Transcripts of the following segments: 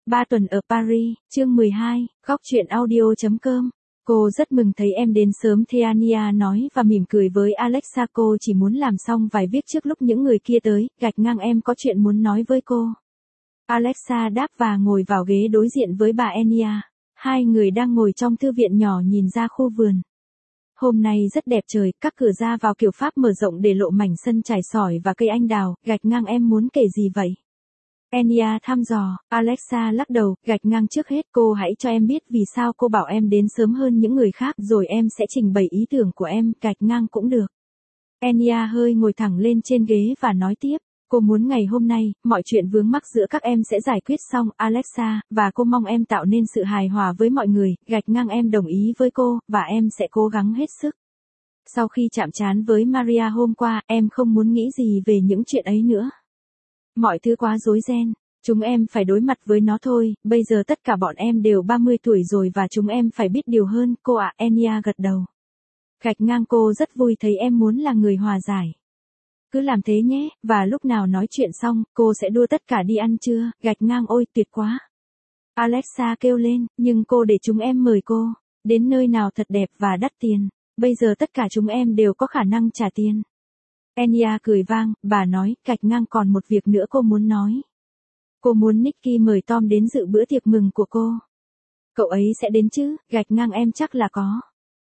3 tuần ở Paris, chương 12, góc truyện audio.com. Cô rất mừng thấy em đến sớm, Theania nói và mỉm cười với Alexa. Cô chỉ muốn làm xong vài việc trước lúc những người kia tới, gạch ngang em có chuyện muốn nói với cô. Alexa đáp và ngồi vào ghế đối diện với bà Enya. Hai người đang ngồi trong thư viện nhỏ nhìn ra khu vườn. Hôm nay rất đẹp trời, các cửa ra vào kiểu Pháp mở rộng để lộ mảnh sân trải sỏi và cây anh đào. Gạch ngang em muốn kể gì vậy? Enya thăm dò. Alexa lắc đầu, gạch ngang trước hết cô hãy cho em biết vì sao cô bảo em đến sớm hơn những người khác rồi em sẽ trình bày ý tưởng của em, gạch ngang cũng được. Enya hơi ngồi thẳng lên trên ghế và nói tiếp. Cô muốn ngày hôm nay, mọi chuyện vướng mắc giữa các em sẽ giải quyết xong, Alexa, và cô mong em tạo nên sự hài hòa với mọi người, gạch ngang em đồng ý với cô, và em sẽ cố gắng hết sức. Sau khi chạm trán với Maria hôm qua, em không muốn nghĩ gì về những chuyện ấy nữa. Mọi thứ quá rối ren, chúng em phải đối mặt với nó thôi, bây giờ tất cả bọn em đều 30 tuổi rồi và chúng em phải biết điều hơn, cô ạ. Enya gật đầu. Gạch ngang cô rất vui thấy em muốn là người hòa giải. Cứ làm thế nhé, và lúc nào nói chuyện xong, cô sẽ đưa tất cả đi ăn trưa, gạch ngang ôi tuyệt quá. Alexa kêu lên, nhưng cô để chúng em mời cô, đến nơi nào thật đẹp và đắt tiền, bây giờ tất cả chúng em đều có khả năng trả tiền. Enya cười vang, bà nói, gạch ngang còn một việc nữa cô muốn nói. Cô muốn Nicky mời Tom đến dự bữa tiệc mừng của cô. Cậu ấy sẽ đến chứ, gạch ngang em chắc là có.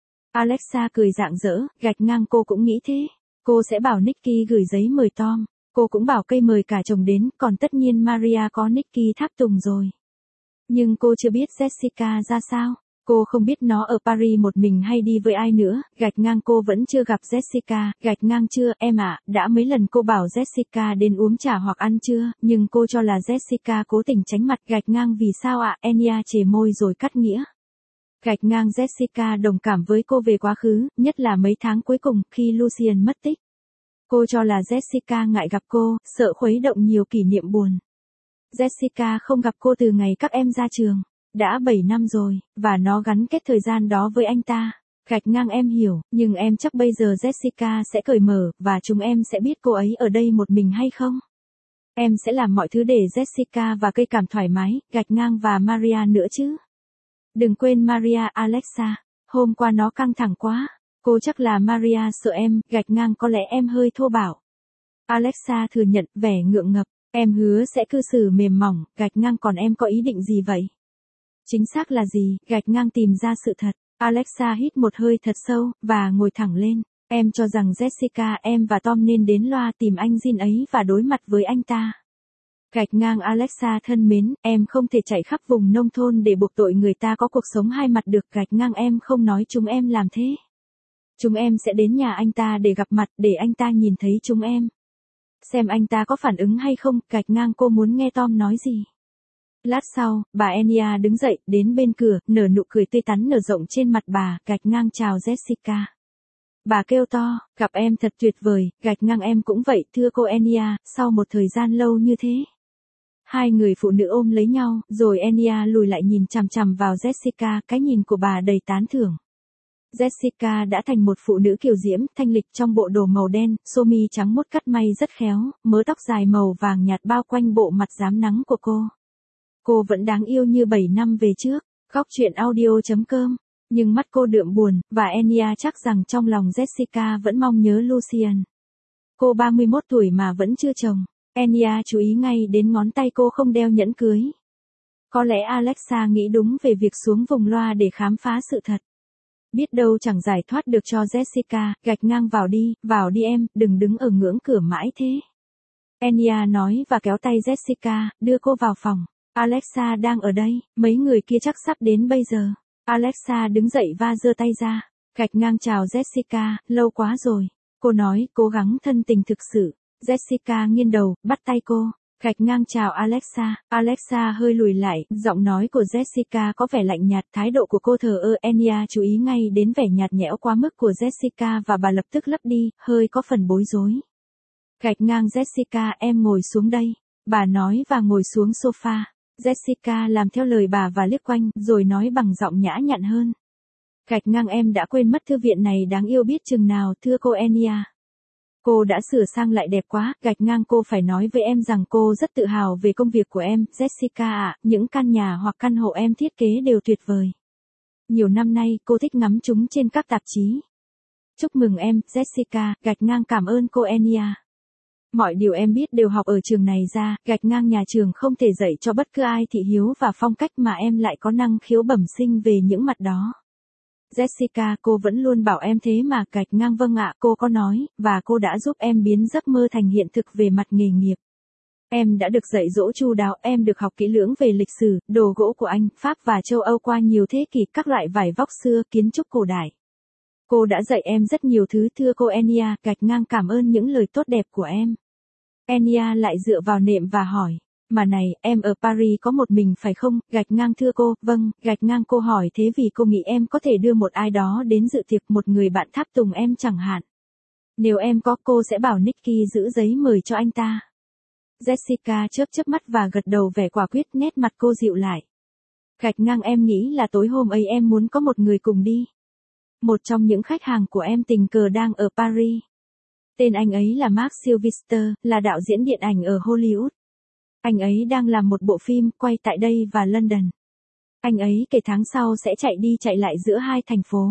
Alexa cười rạng rỡ, gạch ngang cô cũng nghĩ thế. Cô sẽ bảo Nicky gửi giấy mời Tom. Cô cũng bảo cây mời cả chồng đến, còn tất nhiên Maria có Nicky tháp tùng rồi. Nhưng cô chưa biết Jessica ra sao. Cô không biết nó ở Paris một mình hay đi với ai nữa, gạch ngang cô vẫn chưa gặp Jessica, gạch ngang chưa, em ạ, đã mấy lần cô bảo Jessica đến uống trà hoặc ăn trưa, nhưng cô cho là Jessica cố tình tránh mặt, gạch ngang vì sao ạ, Enya chề môi rồi cắt nghĩa. Gạch ngang Jessica đồng cảm với cô về quá khứ, nhất là mấy tháng cuối cùng, khi Lucien mất tích. Cô cho là Jessica ngại gặp cô, sợ khuấy động nhiều kỷ niệm buồn. Jessica không gặp cô từ ngày các em ra trường. Đã 7 năm rồi, và nó gắn kết thời gian đó với anh ta. Gạch ngang em hiểu, nhưng em chắc bây giờ Jessica sẽ cởi mở, và chúng em sẽ biết cô ấy ở đây một mình hay không? Em sẽ làm mọi thứ để Jessica và cây cảm thoải mái, gạch ngang và Maria nữa chứ. Đừng quên Maria, Alexa. Hôm qua nó căng thẳng quá. Cô chắc là Maria sợ em, gạch ngang có lẽ em hơi thô bạo. Alexa thừa nhận, vẻ ngượng ngập. Em hứa sẽ cư xử mềm mỏng, gạch ngang còn em có ý định gì vậy? Chính xác là gì, gạch ngang tìm ra sự thật. Alexa hít một hơi thật sâu, và ngồi thẳng lên. Em cho rằng Jessica, em và Tom nên đến loa tìm anh Jin ấy và đối mặt với anh ta. Gạch ngang Alexa thân mến, em không thể chạy khắp vùng nông thôn để buộc tội người ta có cuộc sống hai mặt được, gạch ngang em không nói chúng em làm thế. Chúng em sẽ đến nhà anh ta để gặp mặt, để anh ta nhìn thấy chúng em. Xem anh ta có phản ứng hay không, gạch ngang cô muốn nghe Tom nói gì. Lát sau, bà Enya đứng dậy, đến bên cửa, nở nụ cười tươi tắn nở rộng trên mặt bà, gạch ngang chào Jessica. Bà kêu to, gặp em thật tuyệt vời, gạch ngang em cũng vậy, thưa cô Enya, sau một thời gian lâu như thế. Hai người phụ nữ ôm lấy nhau, rồi Enya lùi lại nhìn chằm chằm vào Jessica, cái nhìn của bà đầy tán thưởng. Jessica đã thành một phụ nữ kiều diễm, thanh lịch trong bộ đồ màu đen, sơ mi trắng mốt cắt may rất khéo, mớ tóc dài màu vàng nhạt bao quanh bộ mặt rám nắng của cô. Cô vẫn đáng yêu như 7 năm về trước, góc truyện audio.com. Nhưng mắt cô đượm buồn, và Enya chắc rằng trong lòng Jessica vẫn mong nhớ Lucien. Cô 31 tuổi mà vẫn chưa chồng. Enya chú ý ngay đến ngón tay cô không đeo nhẫn cưới. Có lẽ Alexa nghĩ đúng về việc xuống vùng loa để khám phá sự thật. Biết đâu chẳng giải thoát được cho Jessica, gạch ngang vào đi em, đừng đứng ở ngưỡng cửa mãi thế. Enya nói và kéo tay Jessica, đưa cô vào phòng. Alexa đang ở đây, mấy người kia chắc sắp đến bây giờ. Alexa đứng dậy và giơ tay ra. Gạch ngang chào Jessica, lâu quá rồi. Cô nói, cố gắng thân tình thực sự. Jessica nghiêng đầu, bắt tay cô. Gạch ngang chào Alexa. Alexa hơi lùi lại, giọng nói của Jessica có vẻ lạnh nhạt, thái độ của cô thờ ơ. Enya chú ý ngay đến vẻ nhạt nhẽo quá mức của Jessica và bà lập tức lấp đi, hơi có phần bối rối. Gạch ngang Jessica, em ngồi xuống đây. Bà nói và ngồi xuống sofa. Jessica làm theo lời bà và liếc quanh, rồi nói bằng giọng nhã nhặn hơn. Gạch ngang em đã quên mất thư viện này đáng yêu biết chừng nào, thưa cô Enya. Cô đã sửa sang lại đẹp quá, gạch ngang cô phải nói với em rằng cô rất tự hào về công việc của em, Jessica ạ, những căn nhà hoặc căn hộ em thiết kế đều tuyệt vời. Nhiều năm nay cô thích ngắm chúng trên các tạp chí. Chúc mừng em, Jessica, gạch ngang cảm ơn cô Enya. Mọi điều em biết đều học ở trường này ra, gạch ngang nhà trường không thể dạy cho bất cứ ai thị hiếu và phong cách mà em lại có năng khiếu bẩm sinh về những mặt đó. Jessica, cô vẫn luôn bảo em thế mà, gạch ngang vâng ạ, cô có nói, và cô đã giúp em biến giấc mơ thành hiện thực về mặt nghề nghiệp. Em đã được dạy dỗ chu đáo, em được học kỹ lưỡng về lịch sử, đồ gỗ của Anh, Pháp và châu Âu qua nhiều thế kỷ, các loại vải vóc xưa, kiến trúc cổ đại. Cô đã dạy em rất nhiều thứ thưa cô Enya, gạch ngang cảm ơn những lời tốt đẹp của em. Enya lại dựa vào nệm và hỏi, mà này, em ở Paris có một mình phải không, gạch ngang thưa cô, vâng, gạch ngang cô hỏi thế vì cô nghĩ em có thể đưa một ai đó đến dự tiệc, một người bạn tháp tùng em chẳng hạn. Nếu em có, cô sẽ bảo Nicky giữ giấy mời cho anh ta. Jessica chớp mắt và gật đầu vẻ quả quyết, nét mặt cô dịu lại. Gạch ngang em nghĩ là tối hôm ấy em muốn có một người cùng đi. Một trong những khách hàng của em tình cờ đang ở Paris. Tên anh ấy là Mark Sylvester, là đạo diễn điện ảnh ở Hollywood. Anh ấy đang làm một bộ phim quay tại đây và London. Anh ấy kể tháng sau sẽ chạy đi chạy lại giữa hai thành phố.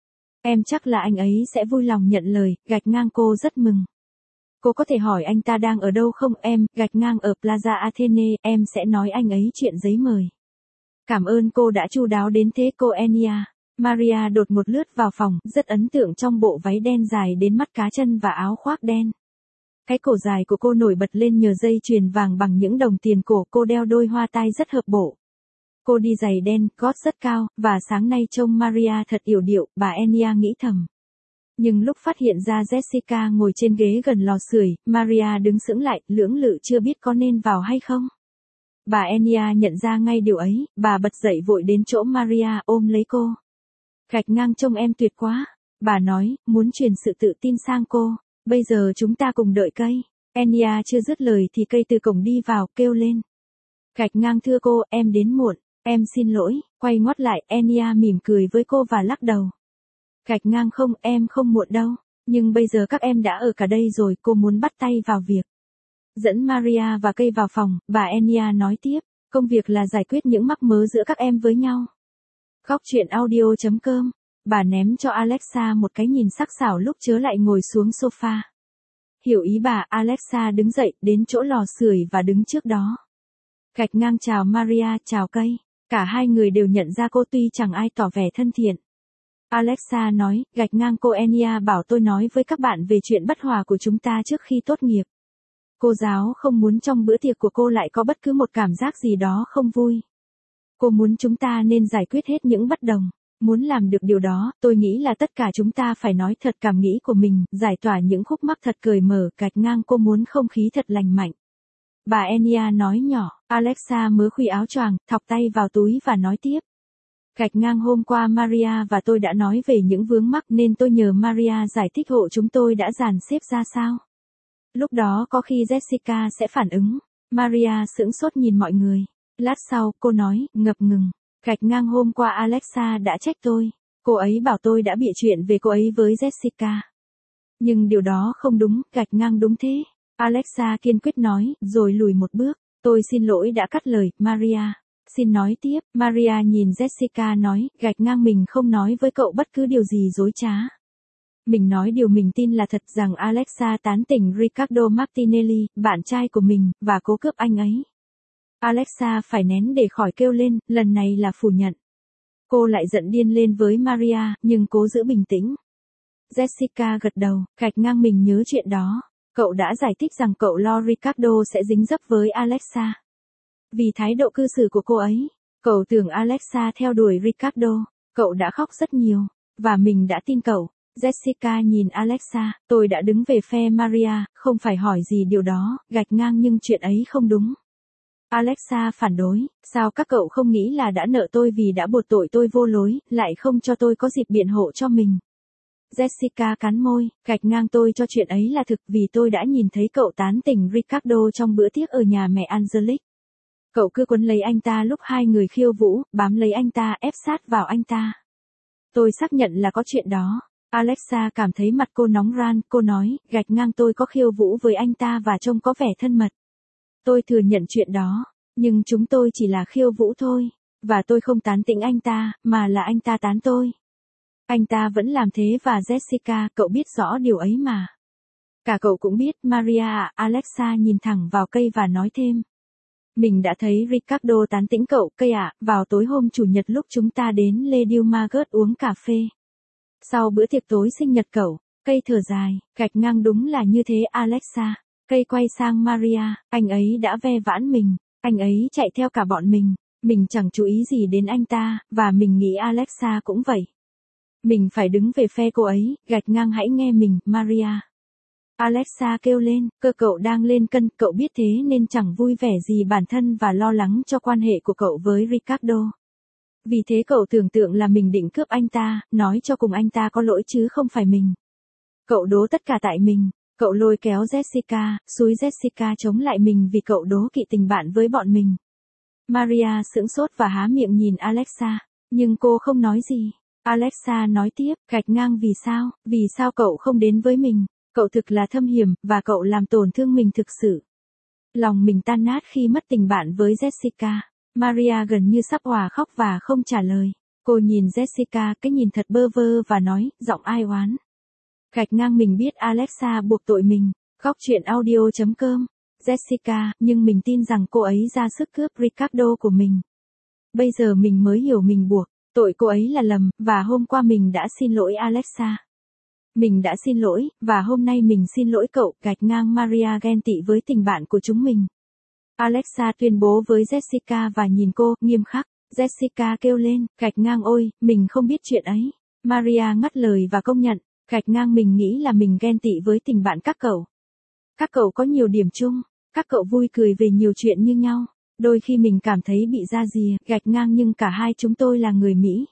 Em chắc là anh ấy sẽ vui lòng nhận lời, gạch ngang cô rất mừng. Cô có thể hỏi anh ta đang ở đâu không em, gạch ngang ở Plaza Athene, em sẽ nói anh ấy chuyện giấy mời. Cảm ơn cô đã chu đáo đến thế cô Enya. Maria đột một lướt vào phòng, rất ấn tượng trong bộ váy đen dài đến mắt cá chân và áo khoác đen. Cái cổ dài của cô nổi bật lên nhờ dây chuyền vàng bằng những đồng tiền cổ, cô đeo đôi hoa tai rất hợp bộ. Cô đi giày đen, gót rất cao, và sáng nay trông Maria thật yểu điệu, bà Enya nghĩ thầm. Nhưng lúc phát hiện ra Jessica ngồi trên ghế gần lò sưởi, Maria đứng sững lại, lưỡng lự chưa biết có nên vào hay không. Bà Enya nhận ra ngay điều ấy, bà bật dậy vội đến chỗ Maria ôm lấy cô. Gạch ngang trông em tuyệt quá. Bà nói, muốn truyền sự tự tin sang cô. Bây giờ chúng ta cùng đợi cây. Enya chưa dứt lời thì cây từ cổng đi vào, kêu lên. Gạch ngang thưa cô, em đến muộn. Em xin lỗi. Quay ngoắt lại, Enya mỉm cười với cô và lắc đầu. Gạch ngang không, em không muộn đâu. Nhưng bây giờ các em đã ở cả đây rồi, cô muốn bắt tay vào việc. Dẫn Maria và cây vào phòng, bà Enya nói tiếp. Công việc là giải quyết những mắc mớ giữa các em với nhau. Góc chuyện audio.com. Bà ném cho Alexa một cái nhìn sắc sảo lúc chớ lại ngồi xuống sofa. Hiểu ý bà, Alexa đứng dậy, đến chỗ lò sưởi và đứng trước đó. Gạch ngang chào Maria, chào cây. Cả hai người đều nhận ra cô tuy chẳng ai tỏ vẻ thân thiện. Alexa nói, gạch ngang cô Enya bảo tôi nói với các bạn về chuyện bất hòa của chúng ta trước khi tốt nghiệp. Cô giáo không muốn trong bữa tiệc của cô lại có bất cứ một cảm giác gì đó không vui. Cô muốn chúng ta nên giải quyết hết những bất đồng. Muốn làm được điều đó, tôi nghĩ là tất cả chúng ta phải nói thật cảm nghĩ của mình, giải tỏa những khúc mắc thật cởi mở, gạch ngang cô muốn không khí thật lành mạnh. Bà Enya nói nhỏ, Alexa mớ khuy áo choàng, thọc tay vào túi và nói tiếp. Gạch ngang hôm qua Maria và tôi đã nói về những vướng mắc nên tôi nhờ Maria giải thích hộ chúng tôi đã dàn xếp ra sao. Lúc đó có khi Jessica sẽ phản ứng. Maria sững sốt nhìn mọi người. Lát sau, cô nói, ngập ngừng. Gạch ngang hôm qua Alexa đã trách tôi. Cô ấy bảo tôi đã bịa chuyện về cô ấy với Jessica. Nhưng điều đó không đúng, gạch ngang đúng thế. Alexa kiên quyết nói, rồi lùi một bước. Tôi xin lỗi đã cắt lời, Maria. Xin nói tiếp, Maria nhìn Jessica nói, gạch ngang mình không nói với cậu bất cứ điều gì dối trá. Mình nói điều mình tin là thật rằng Alexa tán tỉnh Riccardo Martinelli, bạn trai của mình, và cố cướp anh ấy. Alexa phải nén để khỏi kêu lên, lần này là phủ nhận. Cô lại giận điên lên với Maria, nhưng cố giữ bình tĩnh. Jessica gật đầu, gạch ngang mình nhớ chuyện đó. Cậu đã giải thích rằng cậu lo Riccardo sẽ dính dấp với Alexa. Vì thái độ cư xử của cô ấy, cậu tưởng Alexa theo đuổi Riccardo. Cậu đã khóc rất nhiều, và mình đã tin cậu. Jessica nhìn Alexa, tôi đã đứng về phe Maria, không phải hỏi gì điều đó, gạch ngang nhưng chuyện ấy không đúng. Alexa phản đối, sao các cậu không nghĩ là đã nợ tôi vì đã buộc tội tôi vô lối, lại không cho tôi có dịp biện hộ cho mình. Jessica cắn môi, gạch ngang tôi cho chuyện ấy là thực vì tôi đã nhìn thấy cậu tán tỉnh Riccardo trong bữa tiệc ở nhà mẹ Angelique. Cậu cứ quấn lấy anh ta lúc hai người khiêu vũ, bám lấy anh ta ép sát vào anh ta. Tôi xác nhận là có chuyện đó. Alexa cảm thấy mặt cô nóng ran, cô nói, gạch ngang tôi có khiêu vũ với anh ta và trông có vẻ thân mật. Tôi thừa nhận chuyện đó, nhưng chúng tôi chỉ là khiêu vũ thôi, và tôi không tán tỉnh anh ta, mà là anh ta tán tôi. Anh ta vẫn làm thế và Jessica, cậu biết rõ điều ấy mà. Cả cậu cũng biết, Maria ạ, Alexa nhìn thẳng vào cây và nói thêm. Mình đã thấy Ricardo tán tỉnh cậu, cây ạ, vào tối hôm chủ nhật lúc chúng ta đến Lady Margaret uống cà phê. Sau bữa tiệc tối sinh nhật cậu, cây thở dài, gạch ngang đúng là như thế Alexa. Cây quay sang Maria, anh ấy đã ve vãn mình, anh ấy chạy theo cả bọn mình chẳng chú ý gì đến anh ta, và mình nghĩ Alexa cũng vậy. Mình phải đứng về phe cô ấy, gạch ngang hãy nghe mình, Maria. Alexa kêu lên, cơ cậu đang lên cân, cậu biết thế nên chẳng vui vẻ gì bản thân và lo lắng cho quan hệ của cậu với Ricardo. Vì thế cậu tưởng tượng là mình định cướp anh ta, nói cho cùng anh ta có lỗi chứ không phải mình. Cậu đố tất cả tại mình, cậu lôi kéo Jessica, xúi Jessica chống lại mình vì cậu đố kỵ tình bạn với bọn mình. Maria sững sốt và há miệng nhìn Alexa, nhưng cô không nói gì. Alexa nói tiếp, gạch ngang vì sao cậu không đến với mình, cậu thực là thâm hiểm, và cậu làm tổn thương mình thực sự. Lòng mình tan nát khi mất tình bạn với Jessica. Maria gần như sắp òa khóc và không trả lời. Cô nhìn Jessica cái nhìn thật bơ vơ và nói, giọng ai oán. Gạch ngang mình biết Alexa buộc tội mình. Góc chuyện audio.com. Jessica, nhưng mình tin rằng cô ấy ra sức cướp Ricardo của mình. Bây giờ mình mới hiểu mình buộc, tội cô ấy là lầm, và hôm qua mình đã xin lỗi Alexa. Mình đã xin lỗi, và hôm nay mình xin lỗi cậu, gạch ngang Maria ghen tị với tình bạn của chúng mình. Alexa tuyên bố với Jessica và nhìn cô, nghiêm khắc. Jessica kêu lên, gạch ngang ôi, mình không biết chuyện ấy. Maria ngắt lời và công nhận, gạch ngang mình nghĩ là mình ghen tị với tình bạn các cậu. Các cậu có nhiều điểm chung, các cậu vui cười về nhiều chuyện như nhau. Đôi khi mình cảm thấy bị ra rìa, gạch ngang nhưng cả hai chúng tôi là người Mỹ.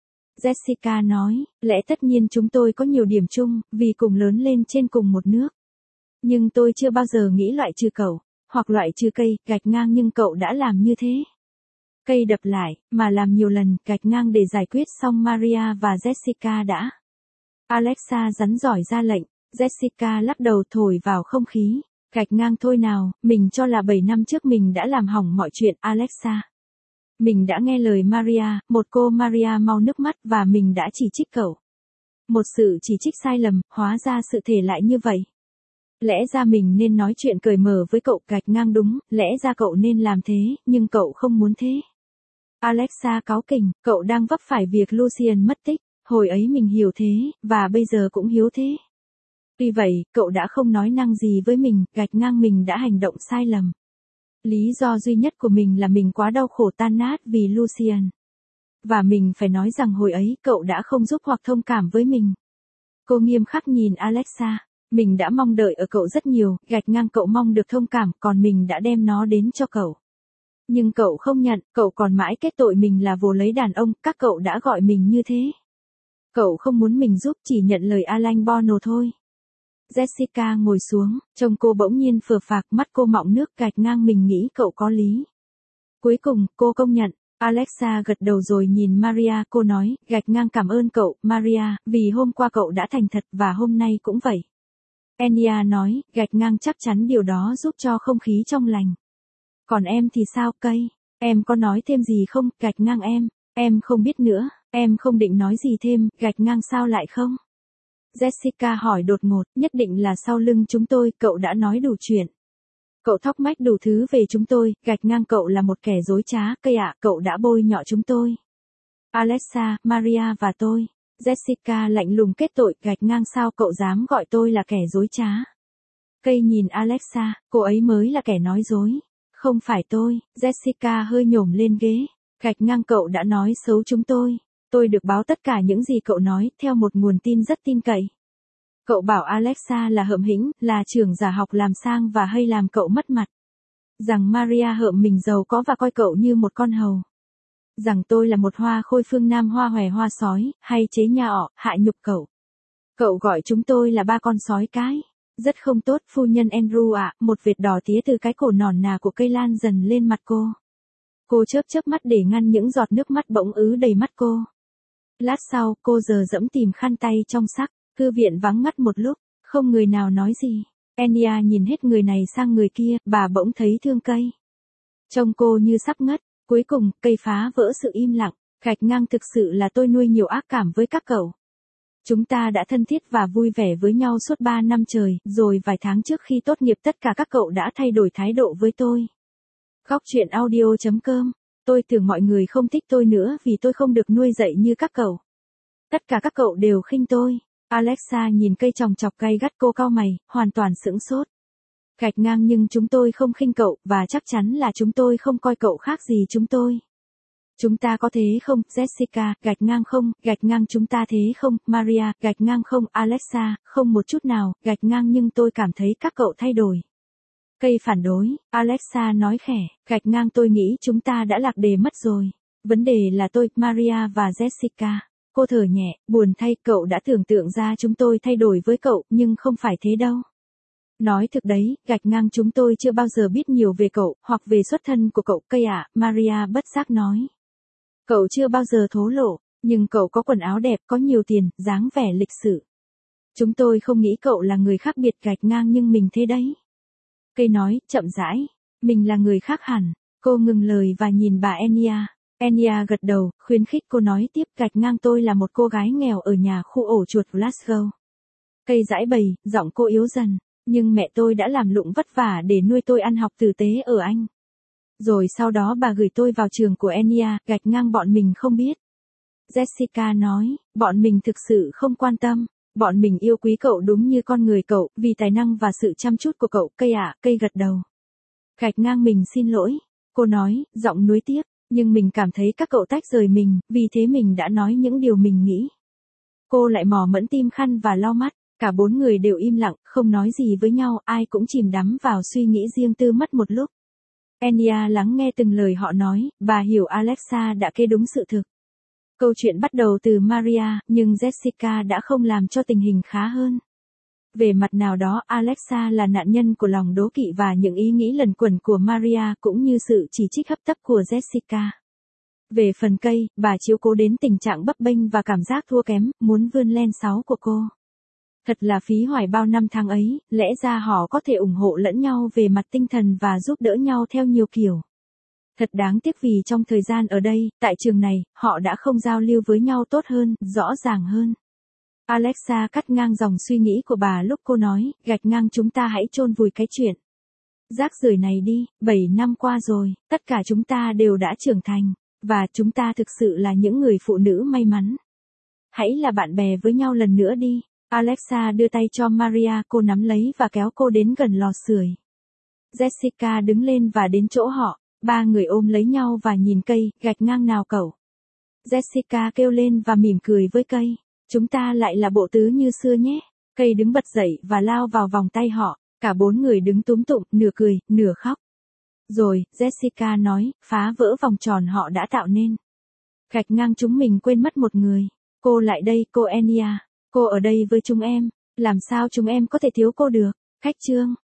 Jessica nói, lẽ tất nhiên chúng tôi có nhiều điểm chung, vì cùng lớn lên trên cùng một nước. Nhưng tôi chưa bao giờ nghĩ loại trừ cậu, hoặc loại trừ cây, gạch ngang nhưng cậu đã làm như thế. Cây đập lại, mà làm nhiều lần, gạch ngang để giải quyết xong Maria và Jessica đã. Alexa rắn giỏi ra lệnh, Jessica lắc đầu thổi vào không khí. Gạch ngang thôi nào, mình cho là 7 năm trước mình đã làm hỏng mọi chuyện, Alexa. Mình đã nghe lời Maria, một cô Maria mau nước mắt và mình đã chỉ trích cậu. Một sự chỉ trích sai lầm, hóa ra sự thể lại như vậy. Lẽ ra mình nên nói chuyện cởi mở với cậu, gạch ngang đúng, lẽ ra cậu nên làm thế, nhưng cậu không muốn thế. Alexa cáu kỉnh, cậu đang vấp phải việc Lucien mất tích, hồi ấy mình hiểu thế, và bây giờ cũng hiếu thế. Tuy vậy, cậu đã không nói năng gì với mình, gạch ngang mình đã hành động sai lầm. Lý do duy nhất của mình là mình quá đau khổ tan nát vì Lucien. Và mình phải nói rằng hồi ấy cậu đã không giúp hoặc thông cảm với mình. Cô nghiêm khắc nhìn Alexa. Mình đã mong đợi ở cậu rất nhiều, gạch ngang cậu mong được thông cảm, còn mình đã đem nó đến cho cậu. Nhưng cậu không nhận, cậu còn mãi kết tội mình là vồ lấy đàn ông, các cậu đã gọi mình như thế. Cậu không muốn mình giúp, chỉ nhận lời Alain Bono thôi. Jessica ngồi xuống, trông cô bỗng nhiên phờ phạc, mắt cô mọng nước, gạch ngang mình nghĩ cậu có lý. Cuối cùng, cô công nhận. Alexa gật đầu rồi nhìn Maria, cô nói, gạch ngang cảm ơn cậu, Maria, vì hôm qua cậu đã thành thật và hôm nay cũng vậy. Enya nói, gạch ngang chắc chắn điều đó giúp cho không khí trong lành. Còn em thì sao, cây? Em có nói thêm gì không, gạch ngang em không biết nữa, em không định nói gì thêm, gạch ngang sao lại không? Jessica hỏi đột ngột, nhất định là sau lưng chúng tôi, cậu đã nói đủ chuyện. Cậu thóc mách đủ thứ về chúng tôi, gạch ngang cậu là một kẻ dối trá, cây ạ, cậu đã bôi nhọ chúng tôi. Alexa, Maria và tôi. Jessica lạnh lùng kết tội, gạch ngang sao cậu dám gọi tôi là kẻ dối trá. Cây nhìn Alexa, cô ấy mới là kẻ nói dối. Không phải tôi, Jessica hơi nhổm lên ghế. Gạch ngang cậu đã nói xấu chúng tôi. Tôi được báo tất cả những gì cậu nói, theo một nguồn tin rất tin cậy. Cậu bảo Alexa là hợm hĩnh, là trưởng giả học làm sang và hay làm cậu mất mặt. Rằng Maria hợm mình giàu có và coi cậu như một con hầu. Rằng tôi là một hoa khôi phương Nam hoa hòe hoa sói, hay chế nhà ỏ, hại nhục cậu. Cậu gọi chúng tôi là ba con sói cái. Rất không tốt, phu nhân Andrew ạ, một vệt đỏ tía từ cái cổ nòn nà của cây lan dần lên mặt cô. Cô chớp chớp mắt để ngăn những giọt nước mắt bỗng ứ đầy mắt cô. Lát sau, cô giờ dẫm tìm khăn tay trong sắc, thư viện vắng ngắt một lúc, không người nào nói gì. Enya nhìn hết người này sang người kia, bà bỗng thấy thương cây. Trông cô như sắp ngất, cuối cùng, cây phá vỡ sự im lặng, gạch ngang thực sự là tôi nuôi nhiều ác cảm với các cậu. Chúng ta đã thân thiết và vui vẻ với nhau suốt 3 năm trời, rồi vài tháng trước khi tốt nghiệp tất cả các cậu đã thay đổi thái độ với tôi. Góc truyện audio.com. Tôi tưởng mọi người không thích tôi nữa vì tôi không được nuôi dạy như các cậu. Tất cả các cậu đều khinh tôi. Alexa nhìn cây chòng chọc gay gắt, cô cau mày, hoàn toàn sững sốt. Gạch ngang, nhưng chúng tôi không khinh cậu, và chắc chắn là chúng tôi không coi cậu khác gì chúng tôi. Chúng ta có thế không, Jessica, gạch ngang không, gạch ngang chúng ta thế không, Maria, gạch ngang không, Alexa, không một chút nào, gạch ngang, nhưng tôi cảm thấy các cậu thay đổi. Cây phản đối, Alexa nói khẽ, gạch ngang, tôi nghĩ chúng ta đã lạc đề mất rồi. Vấn đề là tôi, Maria và Jessica. Cô thở nhẹ, buồn thay, cậu đã tưởng tượng ra chúng tôi thay đổi với cậu, nhưng không phải thế đâu. Nói thực đấy, gạch ngang, chúng tôi chưa bao giờ biết nhiều về cậu, hoặc về xuất thân của cậu, cây ạ, Maria bất giác nói. Cậu chưa bao giờ thổ lộ, nhưng cậu có quần áo đẹp, có nhiều tiền, dáng vẻ lịch sự. Chúng tôi không nghĩ cậu là người khác biệt, gạch ngang, nhưng mình thế đấy. Cây nói, chậm rãi, mình là người khác hẳn. Cô ngừng lời và nhìn bà Enya. Enya gật đầu, khuyến khích cô nói tiếp, gạch ngang, tôi là một cô gái nghèo ở nhà khu ổ chuột Glasgow. Cây giãi bày, giọng cô yếu dần, nhưng mẹ tôi đã làm lụng vất vả để nuôi tôi ăn học tử tế ở Anh. Rồi sau đó bà gửi tôi vào trường của Enya, gạch ngang, bọn mình không biết. Jessica nói, bọn mình thực sự không quan tâm. Bọn mình yêu quý cậu đúng như con người cậu, vì tài năng và sự chăm chút của cậu, cây ạ, cây gật đầu. Gạch ngang, mình xin lỗi. Cô nói, giọng nuối tiếc, nhưng mình cảm thấy các cậu tách rời mình, vì thế mình đã nói những điều mình nghĩ. Cô lại mò mẫm tìm khăn và lau mắt, cả 4 người đều im lặng, không nói gì với nhau, ai cũng chìm đắm vào suy nghĩ riêng tư mất một lúc. Enya lắng nghe từng lời họ nói, bà hiểu Alexa đã kể đúng sự thực. Câu chuyện bắt đầu từ Maria, nhưng Jessica đã không làm cho tình hình khá hơn. Về mặt nào đó, Alexa là nạn nhân của lòng đố kỵ và những ý nghĩ lẩn quẩn của Maria, cũng như sự chỉ trích hấp tấp của Jessica. Về phần cây, bà chiếu cố đến tình trạng bấp bênh và cảm giác thua kém, muốn vươn lên sáu của cô. Thật là phí hoài bao năm tháng ấy, lẽ ra họ có thể ủng hộ lẫn nhau về mặt tinh thần và giúp đỡ nhau theo nhiều kiểu. Thật đáng tiếc vì trong thời gian ở đây, tại trường này, họ đã không giao lưu với nhau tốt hơn, rõ ràng hơn. Alexa cắt ngang dòng suy nghĩ của bà lúc cô nói, gạch ngang, chúng ta hãy chôn vùi cái chuyện rác rưởi này đi, 7 năm qua rồi, tất cả chúng ta đều đã trưởng thành, và chúng ta thực sự là những người phụ nữ may mắn. Hãy là bạn bè với nhau lần nữa đi. Alexa đưa tay cho Maria, cô nắm lấy và kéo cô đến gần lò sưởi. Jessica đứng lên và đến chỗ họ, 3 người ôm lấy nhau và nhìn cây, gạch ngang, nào cậu. Jessica kêu lên và mỉm cười với cây. Chúng ta lại là bộ tứ như xưa nhé. Cây đứng bật dậy và lao vào vòng tay họ, cả 4 người đứng túm tụm, nửa cười, nửa khóc. Rồi, Jessica nói, phá vỡ vòng tròn họ đã tạo nên. Gạch ngang, chúng mình quên mất một người. Cô lại đây, cô Enya. Cô ở đây với chúng em. Làm sao chúng em có thể thiếu cô được? Khách chương.